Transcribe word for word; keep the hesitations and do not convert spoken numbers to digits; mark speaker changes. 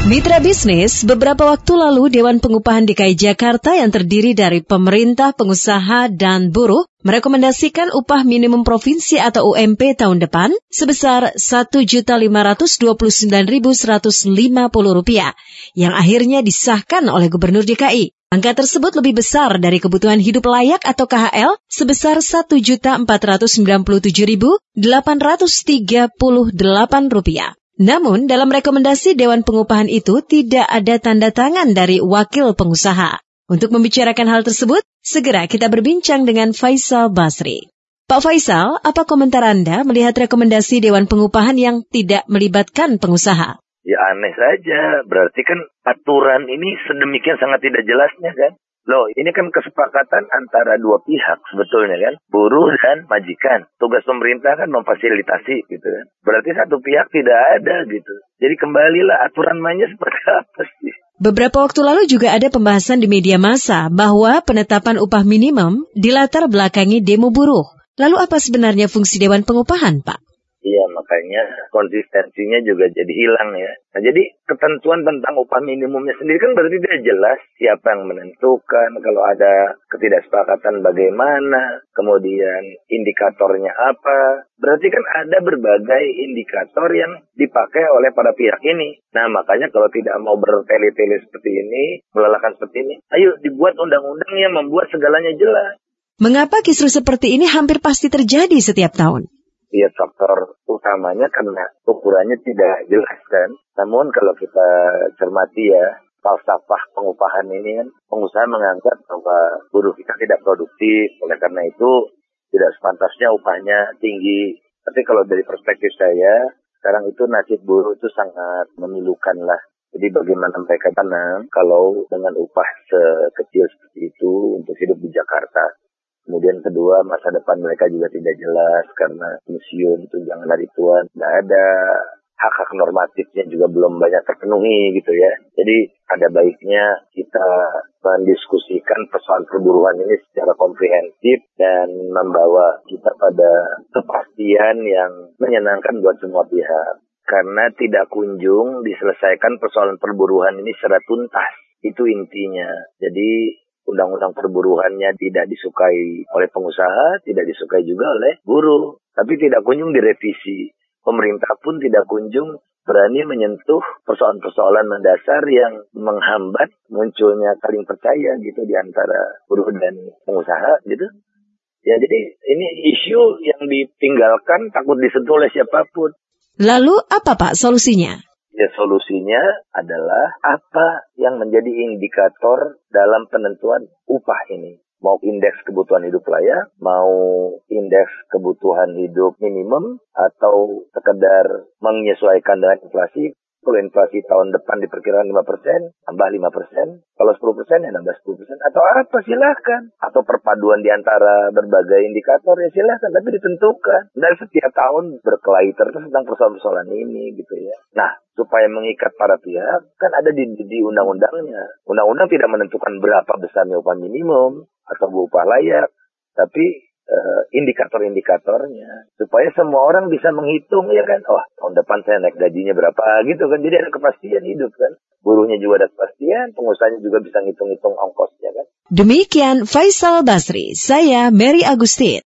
Speaker 1: Mitra bisnis, beberapa waktu lalu Dewan Pengupahan D K I Jakarta yang terdiri dari pemerintah, pengusaha, dan buruh merekomendasikan upah minimum provinsi atau U M P tahun depan sebesar satu juta lima ratus dua puluh sembilan ribu seratus lima puluh rupiah yang akhirnya disahkan oleh Gubernur D K I. Angka tersebut lebih besar dari kebutuhan hidup layak atau K H L sebesar satu juta empat ratus sembilan puluh tujuh ribu delapan ratus tiga puluh delapan rupiah. Namun, dalam rekomendasi Dewan Pengupahan itu tidak ada tanda tangan dari wakil pengusaha. Untuk membicarakan hal tersebut, segera kita berbincang dengan Faisal Basri. Pak Faisal, apa komentar Anda melihat rekomendasi Dewan Pengupahan yang tidak melibatkan pengusaha?
Speaker 2: Ya aneh saja, berarti kan aturan ini sedemikian sangat tidak jelasnya kan? Loh, ini kan kesepakatan antara dua pihak sebetulnya kan, buruh dan majikan. Tugas pemerintah kan memfasilitasi gitu kan. Berarti satu pihak tidak ada gitu. Jadi kembalilah aturan mainnya seperti apa sih?
Speaker 1: Beberapa waktu lalu juga ada pembahasan di media massa bahwa penetapan upah minimum dilatar belakangi demo buruh. Lalu apa sebenarnya fungsi Dewan Pengupahan, Pak?
Speaker 2: Iya, makanya konsistensinya juga jadi hilang ya. Nah, jadi ketentuan tentang upah minimumnya sendiri kan berarti tidak jelas siapa yang menentukan, kalau ada ketidaksepakatan bagaimana, kemudian indikatornya apa. Berarti kan ada berbagai indikator yang dipakai oleh para pihak ini. Nah, makanya kalau tidak mau bertele-tele seperti ini, melelahkan seperti ini, ayo dibuat undang-undang yang membuat segalanya jelas.
Speaker 1: Mengapa kisru seperti ini hampir pasti terjadi setiap tahun?
Speaker 2: Ya, faktor utamanya karena ukurannya tidak jelas kan. Namun kalau kita cermati ya, falsafah pengupahan ini kan, pengusaha menganggap bahwa buruh kita tidak produktif, oleh karena itu tidak sepantasnya upahnya tinggi. Tapi kalau dari perspektif saya, sekarang itu nasib buruh itu sangat memilukan lah. Jadi bagaimana mereka tanam kalau dengan upah sekecil seperti itu untuk hidup di Jakarta. Kemudian kedua, masa depan mereka juga tidak jelas karena museum, tunjangan hari tua, tidak ada hak-hak normatifnya juga belum banyak terpenuhi gitu ya. Jadi ada baiknya kita mendiskusikan persoalan perburuan ini secara komprehensif dan membawa kita pada kepastian yang menyenangkan buat semua pihak. Karena tidak kunjung diselesaikan persoalan perburuan ini secara tuntas. Itu intinya. Jadi undang-undang perburuhannya tidak disukai oleh pengusaha, tidak disukai juga oleh buruh. Tapi tidak kunjung direvisi. Pemerintah pun tidak kunjung berani menyentuh persoalan-persoalan mendasar yang menghambat munculnya saling percaya gitu di antara buruh dan pengusaha gitu. Ya, jadi ini isu yang ditinggalkan takut disentuh oleh siapapun.
Speaker 1: Lalu apa Pak solusinya?
Speaker 2: Ya, solusinya adalah apa yang menjadi indikator dalam penentuan upah ini. Mau indeks kebutuhan hidup layak, mau indeks kebutuhan hidup minimum, atau sekedar menyesuaikan dengan inflasi. Kalau inflasi tahun depan diperkirakan lima persen, tambah lima persen. Kalau sepuluh persen, ya nambah sepuluh persen. Atau apa, silahkan. Atau perpaduan di antara berbagai indikator, ya silahkan. Tapi ditentukan. Dan setiap tahun berkelahi terus tentang persoalan-persoalan ini, gitu ya. Nah, supaya mengikat para pihak, kan ada di, di undang-undangnya. Undang-undang tidak menentukan berapa besarnya upah minimum atau upah layak. Tapi Uh, indikator-indikatornya supaya semua orang bisa menghitung ya kan, oh tahun depan saya naik gajinya berapa gitu kan, jadi ada kepastian hidup kan, buruhnya juga ada kepastian, pengusahanya juga bisa ngitung-ngitung ongkosnya kan.
Speaker 1: Demikian Faisal Basri, saya Mary Agustin.